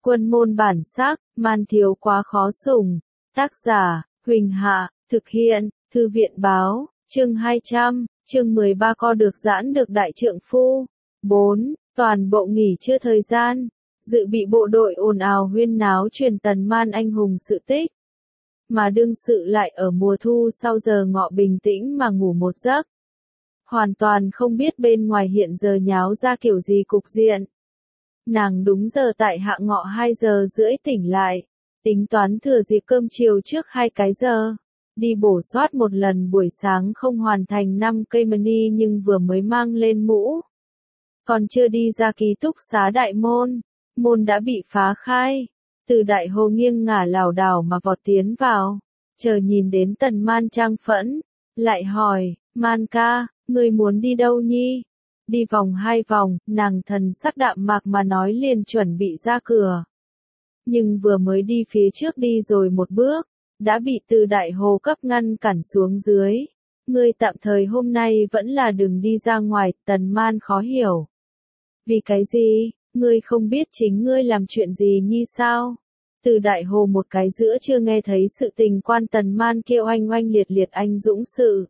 Quân môn bản sắc, man thiếu quá khó sủng. Tác giả, Huỳnh Hạ, thực hiện, Thư viện báo, chương 200, chương 13 co được giãn được đại trượng phu. 4. Toàn bộ nghỉ trưa thời gian, dự bị bộ đội ồn ào huyên náo truyền Tần Man anh hùng sự tích. Mà đương sự lại ở mùa thu sau giờ ngọ bình tĩnh mà ngủ một giấc. Hoàn toàn không biết bên ngoài hiện giờ nháo ra kiểu gì cục diện. Nàng đúng giờ tại hạ ngọ 2 giờ rưỡi tỉnh lại, tính toán thừa dịp cơm chiều trước 2 cái giờ, đi bổ soát một lần buổi sáng không hoàn thành 5 cây mani nhưng vừa mới mang lên mũ. Còn chưa đi ra ký túc xá đại môn, môn đã bị phá khai, từ đại hồ nghiêng ngả lảo đảo mà vọt tiến vào, chờ nhìn đến Tần Man trang phẫn, lại hỏi, Man ca, ngươi muốn đi đâu nhi? Đi vòng 2 vòng, nàng thần sắc đạm mạc mà nói liền chuẩn bị ra cửa. Nhưng vừa mới đi phía trước đi rồi một bước, đã bị từ đại hồ cấp ngăn cản xuống dưới. Ngươi tạm thời hôm nay vẫn là đừng đi ra ngoài, Tần Man khó hiểu. Vì cái gì, ngươi không biết chính ngươi làm chuyện gì nhi sao? Từ đại hồ một cái giữa chưa nghe thấy sự tình quan Tần Man kêu oanh oanh liệt liệt anh dũng sự.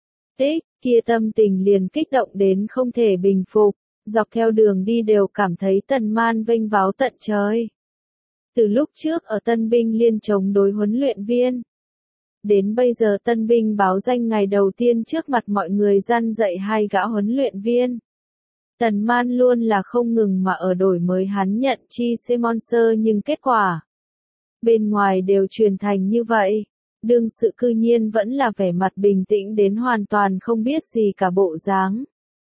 Kia tâm tình liền kích động đến không thể bình phục, dọc theo đường đi đều cảm thấy Tần Man vênh váo tận trời. Từ lúc trước ở tân binh liên chống đối huấn luyện viên, đến bây giờ tân binh báo danh ngày đầu tiên trước mặt mọi người răn dạy 2 gã huấn luyện viên. Tần Man luôn là không ngừng mà ở đổi mới hắn nhận chi sponsor nhưng kết quả bên ngoài đều truyền thành như vậy. Đương sự cư nhiên vẫn là vẻ mặt bình tĩnh đến hoàn toàn không biết gì cả bộ dáng.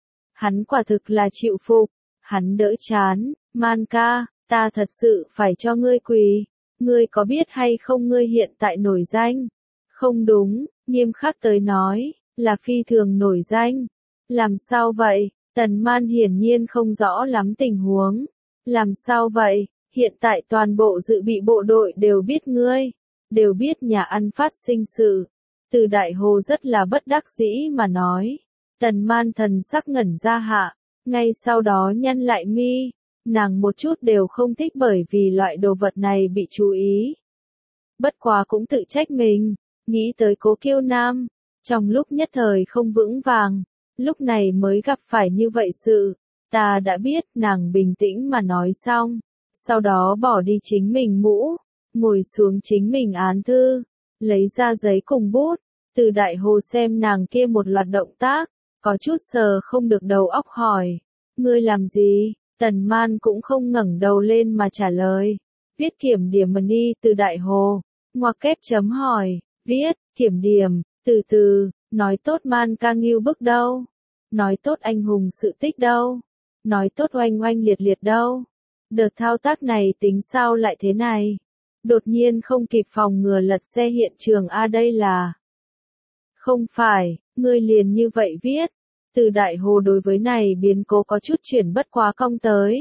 Hắn quả thực là chịu phục, hắn đỡ chán, Man ca, ta thật sự phải cho ngươi quỳ, ngươi có biết hay không ngươi hiện tại nổi danh? Không đúng, nghiêm khắc tới nói, là phi thường nổi danh. Làm sao vậy? Tần Man hiển nhiên không rõ lắm tình huống. Làm sao vậy? Hiện tại toàn bộ dự bị bộ đội đều biết ngươi. Đều biết nhà ăn phát sinh sự. Từ đại hồ rất là bất đắc dĩ mà nói. Tần Man thần sắc ngẩn ra hạ. Ngay sau đó nhăn lại mi. Nàng một chút đều không thích bởi vì loại đồ vật này bị chú ý. Bất quá cũng tự trách mình. Nghĩ tới Cố Kiêu Nam. Trong lúc nhất thời không vững vàng. Lúc này mới gặp phải như vậy sự. Ta đã biết, nàng bình tĩnh mà nói xong. Sau đó bỏ đi chính mình mũ. Ngồi xuống chính mình án thư, lấy ra giấy cùng bút, từ đại hồ xem nàng kia một loạt động tác, có chút sờ không được đầu óc hỏi, ngươi làm gì? Tần Man cũng không ngẩng đầu lên mà trả lời, viết kiểm điểm mani. Từ đại hồ, ngoặc kép chấm hỏi, viết, kiểm điểm, từ từ, nói tốt Man ca nghiêu bức đâu, nói tốt anh hùng sự tích đâu, nói tốt oanh oanh liệt liệt đâu, đợt thao tác này tính sao lại thế này? Đột nhiên không kịp phòng ngừa lật xe hiện trường đây là. Không phải, ngươi liền như vậy viết. Từ đại hồ đối với này biến cố có chút chuyển bất quá công tới.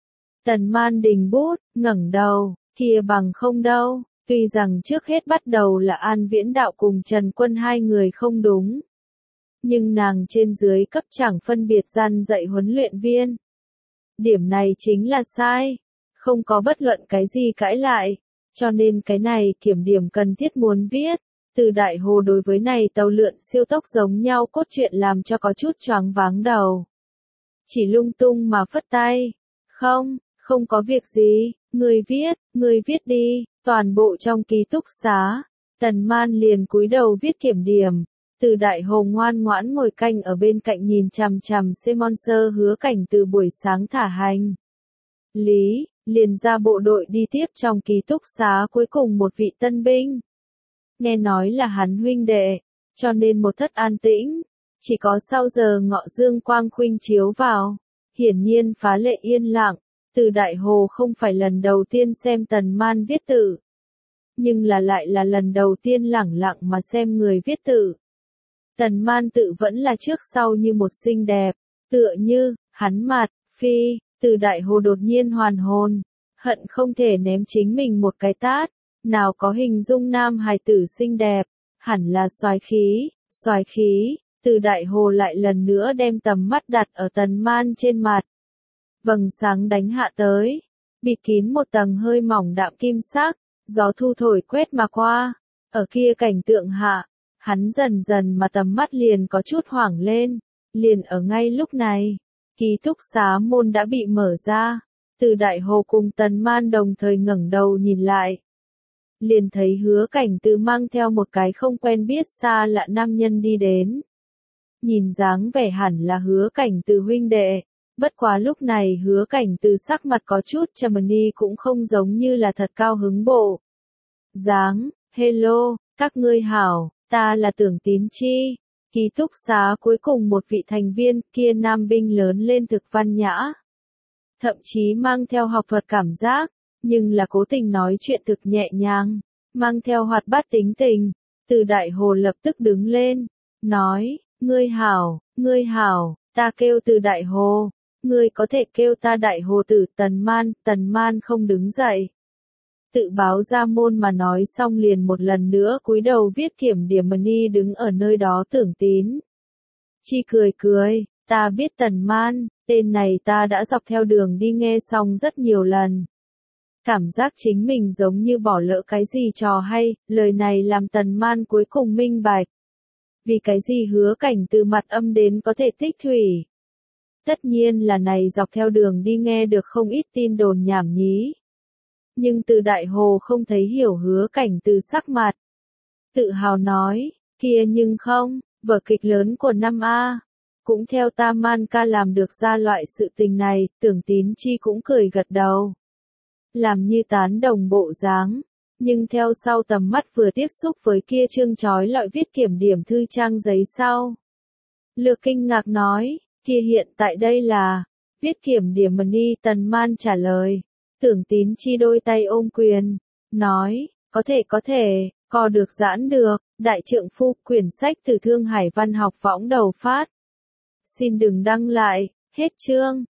Tần Man đình bút, ngẩng đầu, kia bằng không đâu, tuy rằng trước hết bắt đầu là An Viễn Đạo cùng Trần Quân 2 người không đúng. Nhưng nàng trên dưới cấp chẳng phân biệt gian dạy huấn luyện viên. Điểm này chính là sai, không có bất luận cái gì cãi lại. Cho nên cái này kiểm điểm cần thiết muốn viết. Từ đại hồ đối với này tàu lượn siêu tốc giống nhau cốt truyện làm cho có chút choáng váng đầu. Chỉ lung tung mà phất tay. Không có việc gì, người viết đi, toàn bộ trong ký túc xá. Tần Man liền cúi đầu viết kiểm điểm. Từ đại hồ ngoan ngoãn ngồi canh ở bên cạnh nhìn chằm chằm sponsor Hứa Cảnh từ buổi sáng thả hành lý. Liền ra bộ đội đi tiếp trong ký túc xá cuối cùng một vị tân binh. Nghe nói là hắn huynh đệ, cho nên một thất an tĩnh, chỉ có sau giờ ngọ dương quang khuynh chiếu vào, hiển nhiên phá lệ yên lặng. Từ đại hồ không phải lần đầu tiên xem Tần Man viết tự, nhưng lại là lần đầu tiên lẳng lặng mà xem người viết tự. Tần Man tự vẫn là trước sau như một xinh đẹp, tựa như, hắn mặt, phi. Từ đại hồ đột nhiên hoàn hồn, hận không thể ném chính mình một cái tát, nào có hình dung nam hài tử xinh đẹp, hẳn là soái khí, từ đại hồ lại lần nữa đem tầm mắt đặt ở Tần Man trên mặt. Vầng sáng đánh hạ tới, bịt kín một tầng hơi mỏng đạm kim sắc, gió thu thổi quét mà qua. Ở kia cảnh tượng hạ, hắn dần dần mà tầm mắt liền có chút hoảng lên. Liền ở ngay lúc này, ký túc xá môn đã bị mở ra. Từ Đại Hồ cùng Tần Man đồng thời ngẩng đầu nhìn lại. Liền thấy Hứa Cảnh Từ mang theo một cái không quen biết xa lạ nam nhân đi đến. Nhìn dáng vẻ hẳn là Hứa Cảnh Từ huynh đệ. Bất quá lúc này Hứa Cảnh Từ sắc mặt có chút trầm ni cũng không giống như là thật cao hứng bộ. Dáng, hello, các ngươi hảo, ta là Tưởng Tín Chi. Ký túc xá cuối cùng một vị thành viên kia nam binh lớn lên thực văn nhã. Thậm chí mang theo học thuật cảm giác, nhưng là cố tình nói chuyện thực nhẹ nhàng, mang theo hoạt bát tính tình. Từ Đại Hồ lập tức đứng lên, nói, ngươi hảo, ta kêu Từ Đại Hồ, ngươi có thể kêu ta Đại Hồ Tử. Tần Man không đứng dậy. Tự báo ra môn mà nói xong liền một lần nữa cúi đầu viết kiểm điểm ni đứng ở nơi đó. Tưởng Tín Chi cười, ta biết Tần Man, tên này ta đã dọc theo đường đi nghe xong rất nhiều lần. Cảm giác chính mình giống như bỏ lỡ cái gì trò hay, lời này làm Tần Man cuối cùng minh bạch. Vì cái gì Hứa Cảnh Từ mặt âm đến có thể tích thủy. Tất nhiên là này dọc theo đường đi nghe được không ít tin đồn nhảm nhí. Nhưng Từ Đại Hồ không thấy hiểu Hứa Cảnh Từ sắc mặt. Tự hào nói, kia nhưng không, vở kịch lớn của năm A. Cũng theo ta Man ca làm được ra loại sự tình này. Tưởng Tín Chi cũng cười gật đầu. Làm như tán đồng bộ dáng. Nhưng theo sau tầm mắt vừa tiếp xúc với kia chương chói lọi viết kiểm điểm thư trang giấy sau. Lược kinh ngạc nói, kia hiện tại đây là, viết kiểm điểm ni. Tần Man trả lời. Tưởng Tín Chi đôi tay ôm quyền, nói, có thể, co được giãn được. Đại trượng phu, quyển sách từ Thương Hải Văn học võng đầu phát. Xin đừng đăng lại, hết chương.